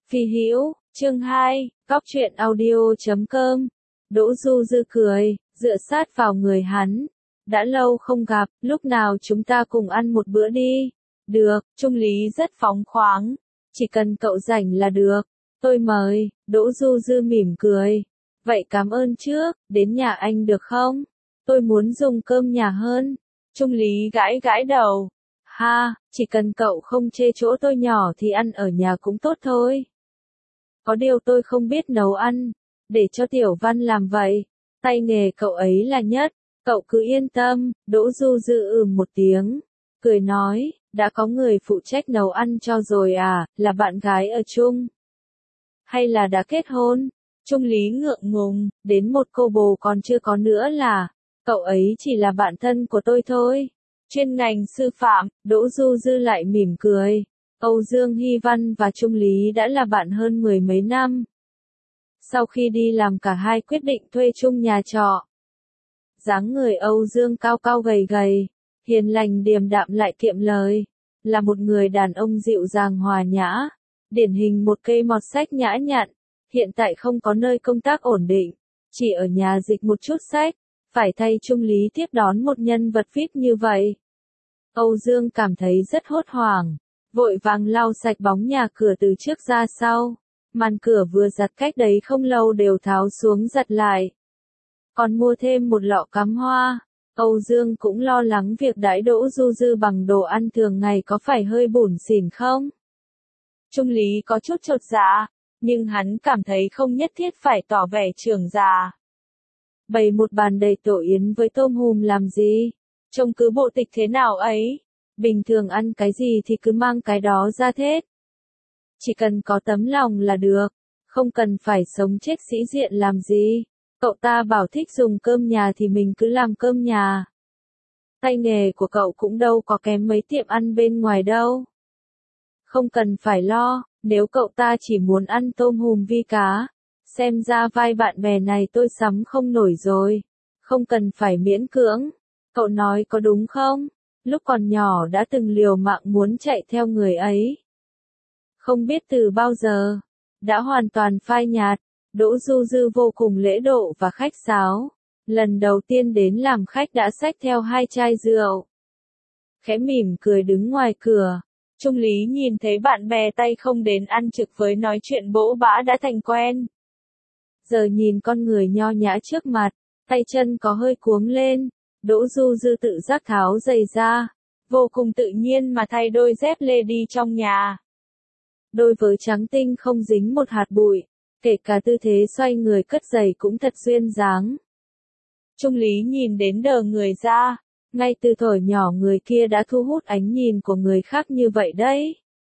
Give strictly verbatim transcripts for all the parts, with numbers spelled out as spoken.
Phi Hữu, chương hai, Cóc truyện audio chấm com. Đỗ Du Dư cười, dựa sát vào người hắn. Đã lâu không gặp, lúc nào chúng ta cùng ăn một bữa đi. Được, Trung Lý rất phóng khoáng. Chỉ cần cậu rảnh là được. Tôi mời, Đỗ Du Dư mỉm cười. Vậy cảm ơn trước, đến nhà anh được không? Tôi muốn dùng cơm nhà hơn. Trung Lý gãi gãi đầu. Ha, chỉ cần cậu không chê chỗ tôi nhỏ thì ăn ở nhà cũng tốt thôi. Có điều tôi không biết nấu ăn, để cho Tiểu Văn làm vậy. Tay nghề cậu ấy là nhất, cậu cứ yên tâm. Đỗ Du Dư ừm một tiếng, cười nói, đã có người phụ trách nấu ăn cho rồi à, là bạn gái ở chung? Hay là đã kết hôn? Trung Lý ngượng ngùng, đến một cô bồ còn chưa có nữa là, cậu ấy chỉ là bạn thân của tôi thôi. Chuyên ngành sư phạm, Đỗ Du Dư lại mỉm cười. Âu Dương Hy Văn và Trung Lý đã là bạn hơn mười mấy năm. Sau khi đi làm cả hai quyết định thuê chung nhà trọ. Dáng người Âu Dương cao cao gầy gầy, hiền lành điềm đạm lại kiệm lời, là một người đàn ông dịu dàng hòa nhã, điển hình một cây mọt sách nhã nhặn, hiện tại không có nơi công tác ổn định, chỉ ở nhà dịch một chút sách, phải thay Trung Lý tiếp đón một nhân vật vi ai pi như vậy. Âu Dương cảm thấy rất hốt hoảng, vội vàng lau sạch bóng nhà cửa từ trước ra sau, màn cửa vừa giặt cách đấy không lâu đều tháo xuống giặt lại. Còn mua thêm một lọ cắm hoa. Âu Dương cũng lo lắng việc đãi Đỗ Du Dư bằng đồ ăn thường ngày có phải hơi bủn xỉn không. Trung Lý có chút chột dạ, nhưng hắn cảm thấy không nhất thiết phải tỏ vẻ trưởng già. Bày một bàn đầy tổ yến với tôm hùm làm gì? Trông cứ bộ tịch thế nào ấy? Bình thường ăn cái gì thì cứ mang cái đó ra thế. Chỉ cần có tấm lòng là được, không cần phải sống chết sĩ diện làm gì. Cậu ta bảo thích dùng cơm nhà thì mình cứ làm cơm nhà. Tay nghề của cậu cũng đâu có kém mấy tiệm ăn bên ngoài đâu. Không cần phải lo, nếu cậu ta chỉ muốn ăn tôm hùm vi cá, xem ra vai bạn bè này tôi sắm không nổi rồi. Không cần phải miễn cưỡng. Cậu nói có đúng không? Lúc còn nhỏ đã từng liều mạng muốn chạy theo người ấy. Không biết từ bao giờ, đã hoàn toàn phai nhạt. Đỗ Du Dư vô cùng lễ độ và khách sáo. Lần đầu tiên đến làm khách đã xách theo hai chai rượu. Khẽ mỉm cười đứng ngoài cửa. Trung Lý nhìn thấy bạn bè tay không đến ăn trực với nói chuyện bỗ bã đã thành quen. Giờ nhìn con người nho nhã trước mặt, tay chân có hơi cuống lên. Đỗ Du Dư tự giác tháo giày ra, vô cùng tự nhiên mà thay đôi dép lê đi trong nhà. Đôi vớ trắng tinh không dính một hạt bụi, kể cả tư thế xoay người cất giày cũng thật duyên dáng. Trung Lý nhìn đến đờ người ra, ngay từ thuở nhỏ người kia đã thu hút ánh nhìn của người khác như vậy đấy.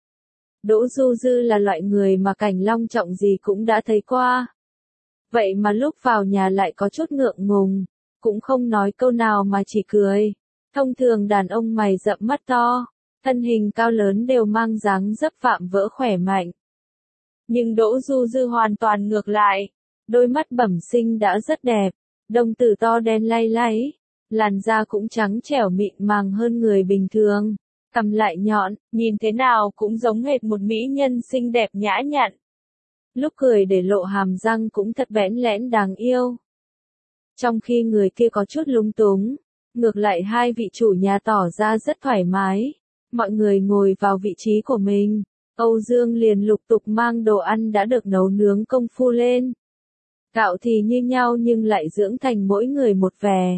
Đỗ Du Dư là loại người mà cảnh long trọng gì cũng đã thấy qua. Vậy mà lúc vào nhà lại có chút ngượng ngùng, cũng không nói câu nào mà chỉ cười. Thông thường đàn ông mày rậm mắt to, thân hình cao lớn đều mang dáng dấp vạm vỡ khỏe mạnh. Nhưng Đỗ Du Dư hoàn toàn ngược lại, đôi mắt bẩm sinh đã rất đẹp, đồng tử to đen lay láy, làn da cũng trắng trẻo mịn màng hơn người bình thường, cằm lại nhọn, nhìn thế nào cũng giống hệt một mỹ nhân xinh đẹp nhã nhặn. Lúc cười để lộ hàm răng cũng thật bẽn lẽn đáng yêu. Trong khi người kia có chút lúng túng, ngược lại hai vị chủ nhà tỏ ra rất thoải mái. Mọi người ngồi vào vị trí của mình. Âu Dương liền lục tục mang đồ ăn đã được nấu nướng công phu lên. Gạo thì như nhau nhưng lại dưỡng thành mỗi người một vẻ.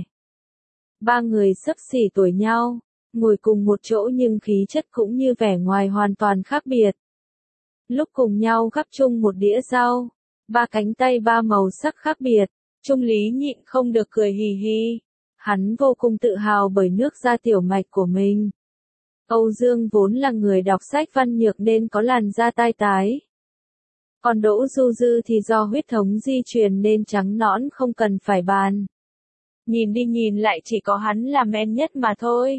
Ba người xấp xỉ tuổi nhau, ngồi cùng một chỗ nhưng khí chất cũng như vẻ ngoài hoàn toàn khác biệt. Lúc cùng nhau gắp chung một đĩa rau, ba cánh tay ba màu sắc khác biệt, Trung Lý nhịn không được cười hì hì. Hắn vô cùng tự hào bởi nước da tiểu mạch của mình. Âu Dương vốn là người đọc sách văn nhược nên có làn da tai tái. Còn Đỗ Du Dư thì do huyết thống di truyền nên trắng nõn không cần phải bàn. Nhìn đi nhìn lại chỉ có hắn là men nhất mà thôi.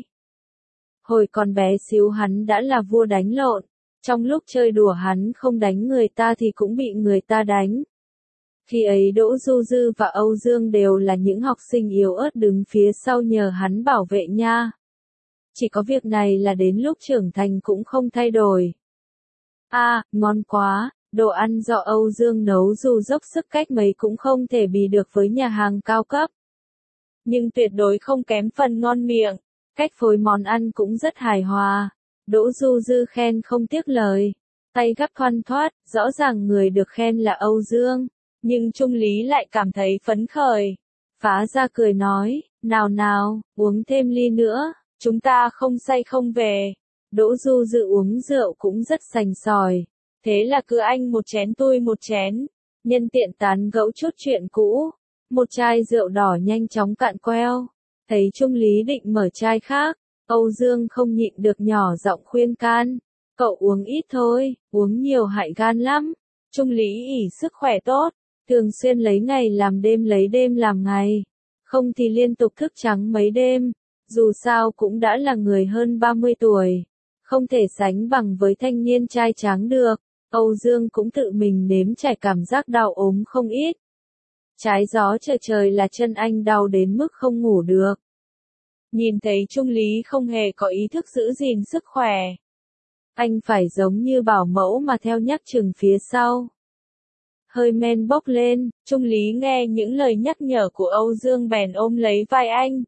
Hồi còn bé xíu hắn đã là vua đánh lộn. Trong lúc chơi đùa hắn không đánh người ta thì cũng bị người ta đánh. Khi ấy Đỗ Du Dư và Âu Dương đều là những học sinh yếu ớt đứng phía sau nhờ hắn bảo vệ nha. Chỉ có việc này là đến lúc trưởng thành cũng không thay đổi. À, ngon quá, Đồ ăn do Âu Dương nấu dù dốc sức cách mấy cũng không thể bì được với nhà hàng cao cấp. Nhưng tuyệt đối không kém phần ngon miệng, cách phối món ăn cũng rất hài hòa. Đỗ Du Dư khen không tiếc lời, tay gắp thoăn thoắt, rõ ràng người được khen là Âu Dương, nhưng Trung Lý lại cảm thấy phấn khởi. Phá ra cười nói, nào nào, uống thêm ly nữa, chúng ta không say không về. Đỗ Du Dư uống rượu cũng rất sành sỏi, thế là cứ anh một chén tôi một chén, nhân tiện tán gẫu chút chuyện cũ. Một chai rượu đỏ nhanh chóng cạn queo, thấy Trung Lý định mở chai khác, Âu Dương không nhịn được nhỏ giọng khuyên can, cậu uống ít thôi, uống nhiều hại gan lắm. Trung Lý ỷ sức khỏe tốt, thường xuyên lấy ngày làm đêm lấy đêm làm ngày, không thì liên tục thức trắng mấy đêm, dù sao cũng đã là người hơn ba mươi tuổi, không thể sánh bằng với thanh niên trai tráng được. Âu Dương cũng tự mình nếm trải cảm giác đau ốm không ít. Trái gió trời trời là chân anh đau đến mức không ngủ được. Nhìn thấy Trung Lý không hề có ý thức giữ gìn sức khỏe, anh phải giống như bảo mẫu mà theo nhắc chừng phía sau. Hơi men bốc lên, Trung Lý nghe những lời nhắc nhở của Âu Dương bèn ôm lấy vai anh.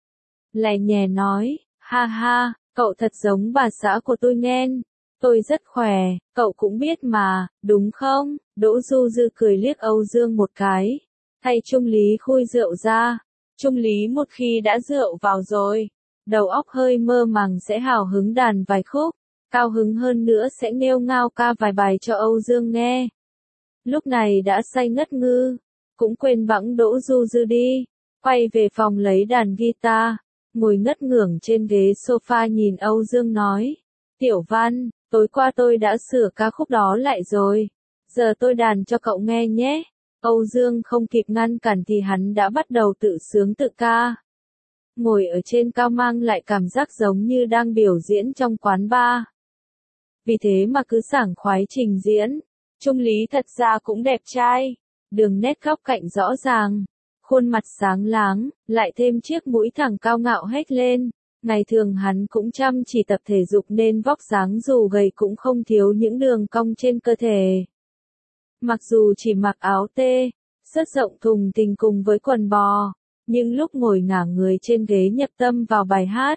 Lè nhè nói, ha ha, cậu thật giống bà xã của tôi nghen. Tôi rất khỏe, cậu cũng biết mà, đúng không? Đỗ Du Dư cười liếc Âu Dương một cái, thay Trung Lý khui rượu ra. Trung Lý một khi đã rượu vào rồi, đầu óc hơi mơ màng sẽ hào hứng đàn vài khúc, cao hứng hơn nữa sẽ nghêu ngao ca vài bài cho Âu Dương nghe. Lúc này đã say ngất ngư, cũng quên bẵng Đỗ Du Dư đi, quay về phòng lấy đàn guitar, ngồi ngất ngưởng trên ghế sofa nhìn Âu Dương nói, Tiểu Văn, tối qua tôi đã sửa ca khúc đó lại rồi, giờ tôi đàn cho cậu nghe nhé. Âu Dương không kịp ngăn cản thì hắn đã bắt đầu tự sướng tự ca. Ngồi ở trên cao mang lại cảm giác giống như đang biểu diễn trong quán bar. Vì thế mà cứ sảng khoái trình diễn. Trung Lý thật ra cũng đẹp trai, đường nét góc cạnh rõ ràng, khuôn mặt sáng láng, lại thêm chiếc mũi thẳng cao ngạo hết lên. Ngày thường hắn cũng chăm chỉ tập thể dục nên vóc dáng dù gầy cũng không thiếu những đường cong trên cơ thể. Mặc dù chỉ mặc áo tê, sớt rộng thùng thình cùng với quần bò, nhưng lúc ngồi ngả người trên ghế nhập tâm vào bài hát,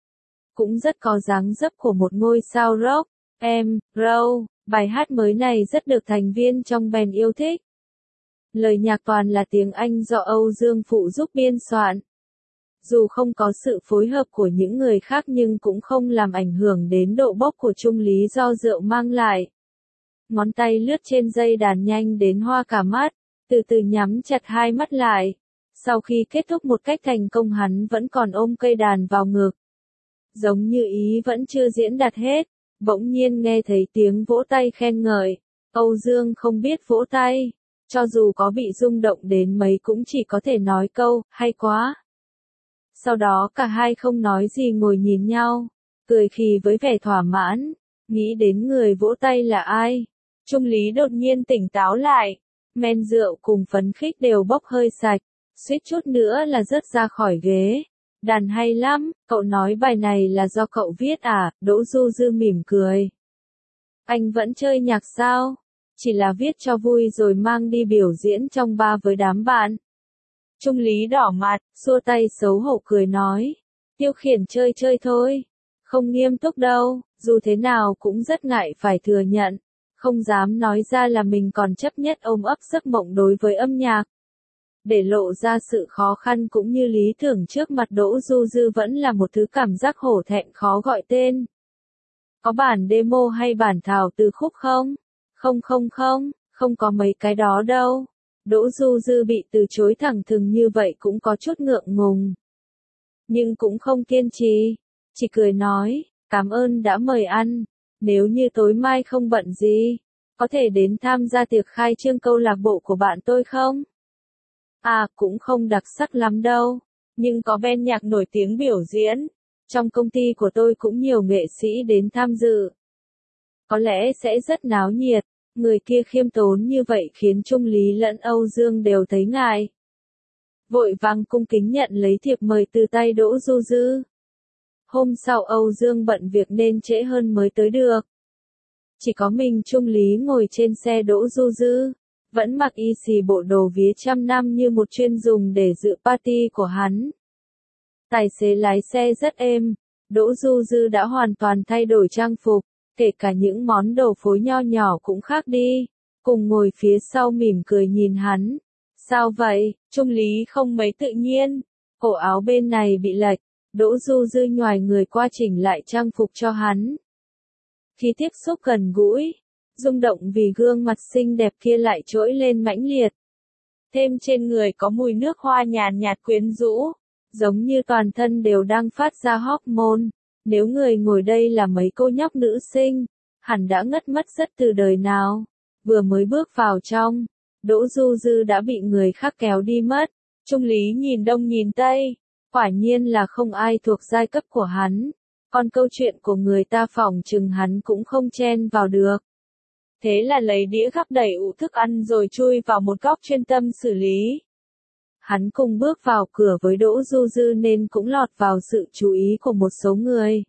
cũng rất có dáng dấp của một ngôi sao rock. Em, Row, bài hát mới này rất được thành viên trong band yêu thích. Lời nhạc toàn là tiếng Anh do Âu Dương phụ giúp biên soạn. Dù không có sự phối hợp của những người khác nhưng cũng không làm ảnh hưởng đến độ bốc của Trung Lý do rượu mang lại. Ngón tay lướt trên dây đàn nhanh đến hoa cả mắt, từ từ nhắm chặt hai mắt lại. Sau khi kết thúc một cách thành công hắn vẫn còn ôm cây đàn vào ngực. Giống như ý vẫn chưa diễn đạt hết, bỗng nhiên nghe thấy tiếng vỗ tay khen ngợi. Âu Dương không biết vỗ tay, cho dù có bị rung động đến mấy cũng chỉ có thể nói câu, hay quá. Sau đó cả hai không nói gì ngồi nhìn nhau, cười khì với vẻ thỏa mãn, nghĩ đến người vỗ tay là ai. Trung Lý đột nhiên tỉnh táo lại, men rượu cùng phấn khích đều bốc hơi sạch, suýt chút nữa là rớt ra khỏi ghế. Đàn hay lắm, cậu nói bài này là do cậu viết à? Đỗ Du Dư mỉm cười. Anh vẫn chơi nhạc sao? Chỉ là viết cho vui rồi mang đi biểu diễn trong bar với đám bạn. Trung Lý đỏ mặt, xua tay xấu hổ cười nói. Tiêu khiển chơi chơi thôi. Không nghiêm túc đâu, dù thế nào cũng rất ngại phải thừa nhận. Không dám nói ra là mình còn chấp nhất ôm ấp giấc mộng đối với âm nhạc. Để lộ ra sự khó khăn cũng như lý tưởng trước mặt Đỗ Du Dư vẫn là một thứ cảm giác hổ thẹn khó gọi tên. Có bản demo hay bản thảo từ khúc không? Không không không, không có mấy cái đó đâu. Đỗ Du Dư bị từ chối thẳng thừng như vậy cũng có chút ngượng ngùng. Nhưng cũng không kiên trì, chỉ cười nói, cảm ơn đã mời ăn. Nếu như tối mai không bận gì, có thể đến tham gia tiệc khai trương câu lạc bộ của bạn tôi không? À, cũng không đặc sắc lắm đâu, nhưng có band nhạc nổi tiếng biểu diễn. Trong công ty của tôi cũng nhiều nghệ sĩ đến tham dự. Có lẽ sẽ rất náo nhiệt. Người kia khiêm tốn như vậy khiến Trung Lý lẫn Âu Dương đều thấy ngại. Vội vàng cung kính nhận lấy thiệp mời từ tay Đỗ Du Dư. Hôm sau Âu Dương bận việc nên trễ hơn mới tới được. Chỉ có mình Trung Lý ngồi trên xe Đỗ Du Dư, vẫn mặc y xì bộ đồ vía trăm năm như một chuyên dùng để dự party của hắn. Tài xế lái xe rất êm, Đỗ Du Dư đã hoàn toàn thay đổi trang phục, kể cả những món đồ phối nho nhỏ cũng khác đi, cùng ngồi phía sau mỉm cười nhìn hắn. Sao vậy? Trung Lý không mấy tự nhiên, cổ áo bên này bị lệch, Đỗ Du Dư nhoài người qua chỉnh lại trang phục cho hắn. Khi tiếp xúc gần gũi, rung động vì gương mặt xinh đẹp kia lại trỗi lên mãnh liệt. Thêm trên người có mùi nước hoa nhàn nhạt quyến rũ, giống như toàn thân đều đang phát ra hormone. Nếu người ngồi đây là mấy cô nhóc nữ sinh, hẳn đã ngất mất rất từ đời nào. Vừa mới bước vào trong, Đỗ Du Dư đã bị người khác kéo đi mất. Trung Lý nhìn đông nhìn tây, quả nhiên là không ai thuộc giai cấp của hắn. Còn câu chuyện của người ta phỏng chừng hắn cũng không chen vào được. Thế là lấy đĩa gắp đầy ụ thức ăn rồi chui vào một góc chuyên tâm xử lý. Hắn cùng bước vào cửa với Đỗ Du Dư nên cũng lọt vào sự chú ý của một số người.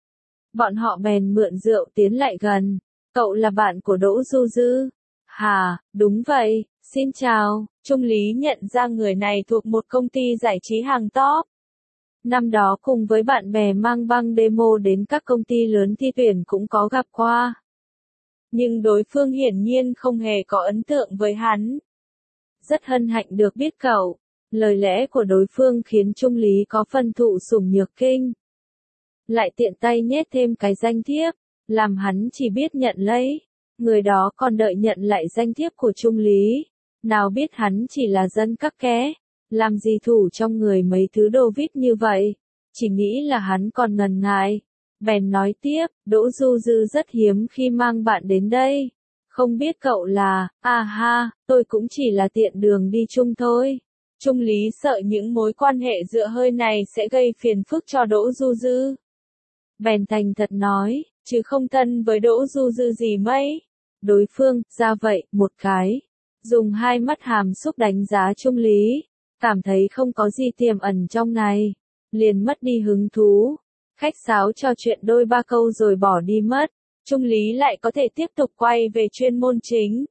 Bọn họ bèn mượn rượu tiến lại gần. Cậu là bạn của Đỗ Du Dư? Hà, đúng vậy, xin chào. Trung Lý nhận ra người này thuộc một công ty giải trí hàng top. Năm đó cùng với bạn bè mang băng demo đến các công ty lớn thi tuyển cũng có gặp qua. Nhưng đối phương hiển nhiên không hề có ấn tượng với hắn. Rất hân hạnh được biết cậu. Lời lẽ của đối phương khiến Trung Lý có phần thụ sủng nhược kinh. Lại tiện tay nhét thêm cái danh thiếp, làm hắn chỉ biết nhận lấy. Người đó còn đợi nhận lại danh thiếp của Trung Lý. Nào biết hắn chỉ là dân các ké. Làm gì thủ trong người mấy thứ đồ vít như vậy. Chỉ nghĩ là hắn còn ngần ngại. Bèn nói tiếp, Đỗ Du Dư rất hiếm khi mang bạn đến đây. Không biết cậu là, à ha, tôi cũng chỉ là tiện đường đi chung thôi. Trung Lý sợ những mối quan hệ dựa hơi này sẽ gây phiền phức cho Đỗ Du Dư. Bèn thành thật nói, chứ không thân với Đỗ Du Dư gì mấy. Đối phương, ra vậy, một cái. Dùng hai mắt hàm xúc đánh giá Trung Lý. Cảm thấy không có gì tiềm ẩn trong này. Liền mất đi hứng thú. Khách sáo trò chuyện đôi ba câu rồi bỏ đi mất. Trung Lý lại có thể tiếp tục quay về chuyên môn chính.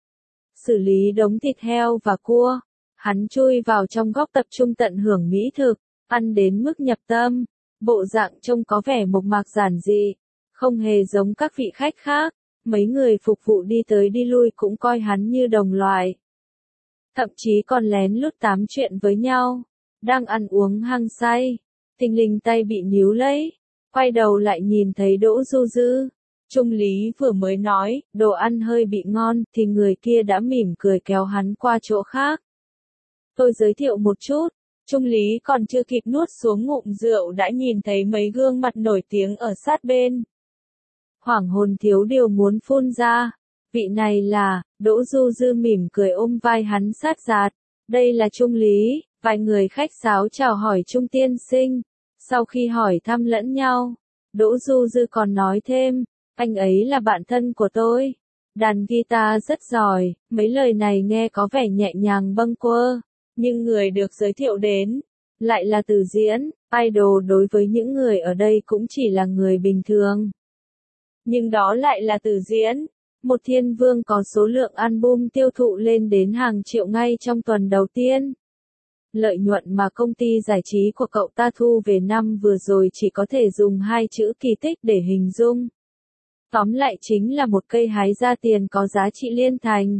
Xử lý đống thịt heo và cua. Hắn chui vào trong góc tập trung tận hưởng mỹ thực, ăn đến mức nhập tâm. Bộ dạng trông có vẻ mộc mạc giản dị, không hề giống các vị khách khác. Mấy người phục vụ đi tới đi lui cũng coi hắn như đồng loại. Thậm chí còn lén lút tám chuyện với nhau. Đang ăn uống hăng say. Thình lình tay bị níu lấy. Quay đầu lại nhìn thấy Đỗ Du Dư. Trung Lý vừa mới nói, đồ ăn hơi bị ngon, thì người kia đã mỉm cười kéo hắn qua chỗ khác. Tôi giới thiệu một chút. Trung Lý còn chưa kịp nuốt xuống ngụm rượu đã nhìn thấy mấy gương mặt nổi tiếng ở sát bên. Hoảng hồn thiếu điều muốn phun ra. Vị này là, Đỗ Du Dư mỉm cười ôm vai hắn sát giạt. Đây là Trung Lý. Vài người khách sáo chào hỏi Trung tiên sinh. Sau khi hỏi thăm lẫn nhau, Đỗ Du Dư còn nói thêm, anh ấy là bạn thân của tôi. Đàn guitar rất giỏi, mấy lời này nghe có vẻ nhẹ nhàng bâng quơ. Nhưng người được giới thiệu đến, lại là Từ Diễn, idol đối với những người ở đây cũng chỉ là người bình thường. Nhưng đó lại là Từ Diễn, một thiên vương có số lượng album tiêu thụ lên đến hàng triệu ngay trong tuần đầu tiên. Lợi nhuận mà công ty giải trí của cậu ta thu về năm vừa rồi chỉ có thể dùng hai chữ kỳ tích để hình dung. Tóm lại chính là một cây hái ra tiền có giá trị liên thành.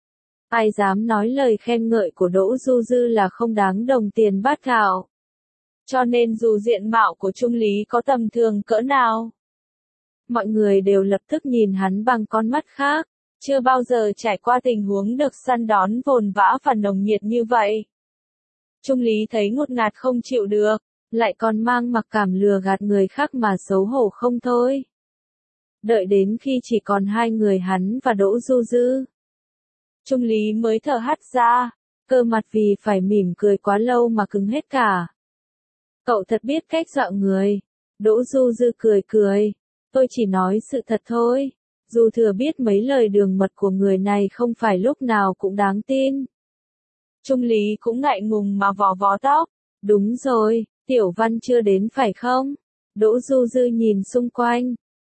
Ai dám nói lời khen ngợi của Đỗ Du Dư là không đáng đồng tiền bát gạo. Cho nên dù diện mạo của Trung Lý có tầm thường cỡ nào, mọi người đều lập tức nhìn hắn bằng con mắt khác. Chưa bao giờ trải qua tình huống được săn đón vồn vã và nồng nhiệt như vậy. Trung Lý thấy ngột ngạt không chịu được, lại còn mang mặc cảm lừa gạt người khác mà xấu hổ không thôi. Đợi đến khi chỉ còn hai người hắn và Đỗ Du Dư, Trung Lý mới thở hắt ra, cơ mặt vì phải mỉm cười quá lâu mà cứng hết cả. Cậu thật biết cách dọa người. Đỗ Du Dư cười cười. Tôi chỉ nói sự thật thôi. Dù thừa biết mấy lời đường mật của người này không phải lúc nào cũng đáng tin. Trung Lý cũng ngại ngùng mà vò vò tóc. Đúng rồi, Tiểu Văn chưa đến phải không? Đỗ Du Dư nhìn xung quanh.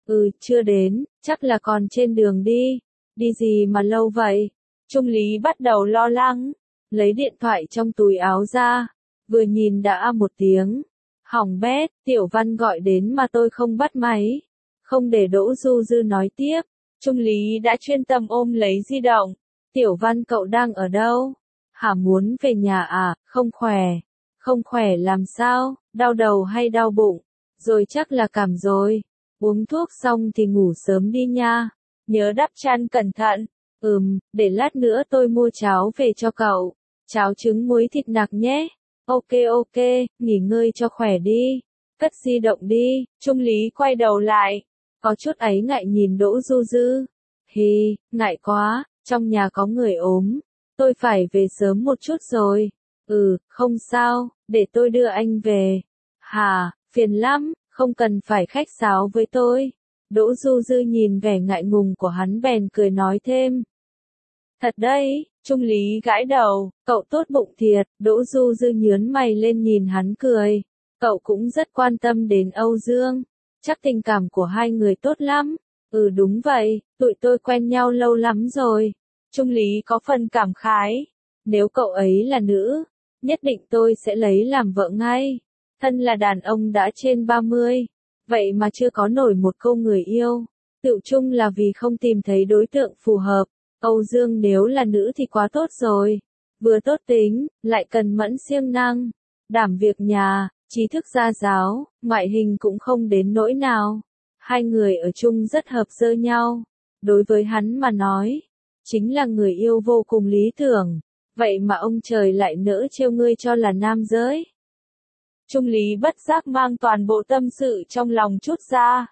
Ừ, chưa đến, chắc là còn trên đường đi. Đi gì mà lâu vậy? Trung Lý bắt đầu lo lắng, lấy điện thoại trong túi áo ra, vừa nhìn đã a một tiếng. Hỏng bét, Tiểu Văn gọi đến mà tôi không bắt máy. Không để Đỗ Du Dư nói tiếp, Trung Lý đã chuyên tâm ôm lấy di động. Tiểu Văn cậu đang ở đâu? Hả, muốn về nhà à? Không khỏe. Không khỏe làm sao? Đau đầu hay đau bụng? Rồi chắc là cảm rồi. Uống thuốc xong thì ngủ sớm đi nha. Nhớ đắp chăn cẩn thận. Ừm, để lát nữa tôi mua cháo về cho cậu. Cháo trứng muối thịt nạc nhé. Ok ok, nghỉ ngơi cho khỏe đi. Cất di động đi. Trung Lý quay đầu lại, có chút áy ngại nhìn Đỗ Du Dư. Hì, ngại quá, trong nhà có người ốm. Tôi phải về sớm một chút rồi. Ừ, không sao, để tôi đưa anh về. Hà, phiền lắm, không cần phải khách sáo với tôi. Đỗ Du Dư nhìn vẻ ngại ngùng của hắn bèn cười nói thêm. Thật đấy, Trung Lý gãi đầu, cậu tốt bụng thiệt. Đỗ Du Dư nhướn mày lên nhìn hắn cười. Cậu cũng rất quan tâm đến Âu Dương. Chắc tình cảm của hai người tốt lắm. Ừ đúng vậy, tụi tôi quen nhau lâu lắm rồi. Trung Lý có phần cảm khái. Nếu cậu ấy là nữ, nhất định tôi sẽ lấy làm vợ ngay. Thân là đàn ông đã trên ba mươi, vậy mà chưa có nổi một câu người yêu. Tựu chung là vì không tìm thấy đối tượng phù hợp. Âu Dương nếu là nữ thì quá tốt rồi. Vừa tốt tính, lại cần mẫn siêng năng, đảm việc nhà, trí thức gia giáo, ngoại hình cũng không đến nỗi nào. Hai người ở chung rất hợp dơ nhau. Đối với hắn mà nói, chính là người yêu vô cùng lý tưởng. Vậy mà ông trời lại nỡ trêu ngươi cho là nam giới. Trung Lý bất giác mang toàn bộ tâm sự trong lòng chút ra.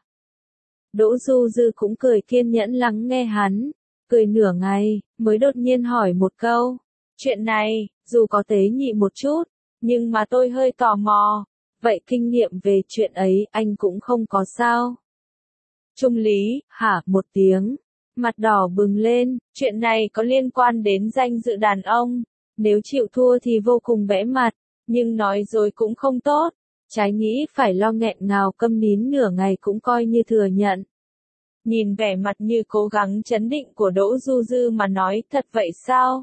Đỗ Du Dư cũng cười kiên nhẫn lắng nghe hắn. Cười nửa ngày, mới đột nhiên hỏi một câu. Chuyện này, dù có tế nhị một chút, nhưng mà tôi hơi tò mò. Vậy kinh nghiệm về chuyện ấy anh cũng không có sao? Trung Lý, hả, một tiếng. Mặt đỏ bừng lên, chuyện này có liên quan đến danh dự đàn ông. Nếu chịu thua thì vô cùng bẽ mặt, nhưng nói dối cũng không tốt. Trái nghĩ phải lo nghẹn ngào câm nín nửa ngày cũng coi như thừa nhận. Nhìn vẻ mặt như cố gắng trấn định của Đỗ Du Dư mà nói, thật vậy sao?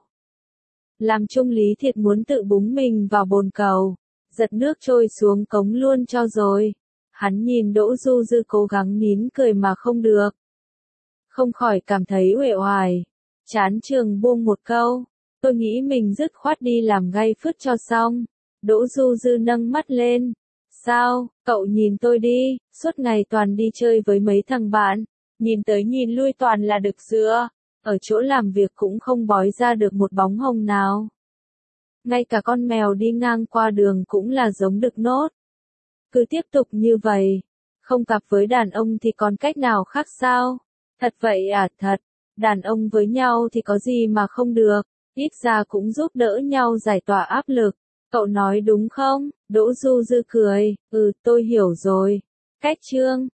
Làm Trung Lý thiệt muốn tự búng mình vào bồn cầu, giật nước trôi xuống cống luôn cho rồi. Hắn nhìn Đỗ Du Dư cố gắng nín cười mà không được. Không khỏi cảm thấy uể oải. Chán trường buông một câu. Tôi nghĩ mình dứt khoát đi làm gay phứt cho xong. Đỗ Du Dư nâng mắt lên. Sao, cậu nhìn tôi đi, suốt ngày toàn đi chơi với mấy thằng bạn. Nhìn tới nhìn lui toàn là đực dứa. Ở chỗ làm việc cũng không bói ra được một bóng hồng nào. Ngay cả con mèo đi ngang qua đường cũng là giống đực nốt. Cứ tiếp tục như vậy, không cặp với đàn ông thì còn cách nào khác sao? Thật vậy à, thật. Đàn ông với nhau thì có gì mà không được, ít ra cũng giúp đỡ nhau giải tỏa áp lực. Cậu nói đúng không? Đỗ Du Dư cười, ừ tôi hiểu rồi. Cách chương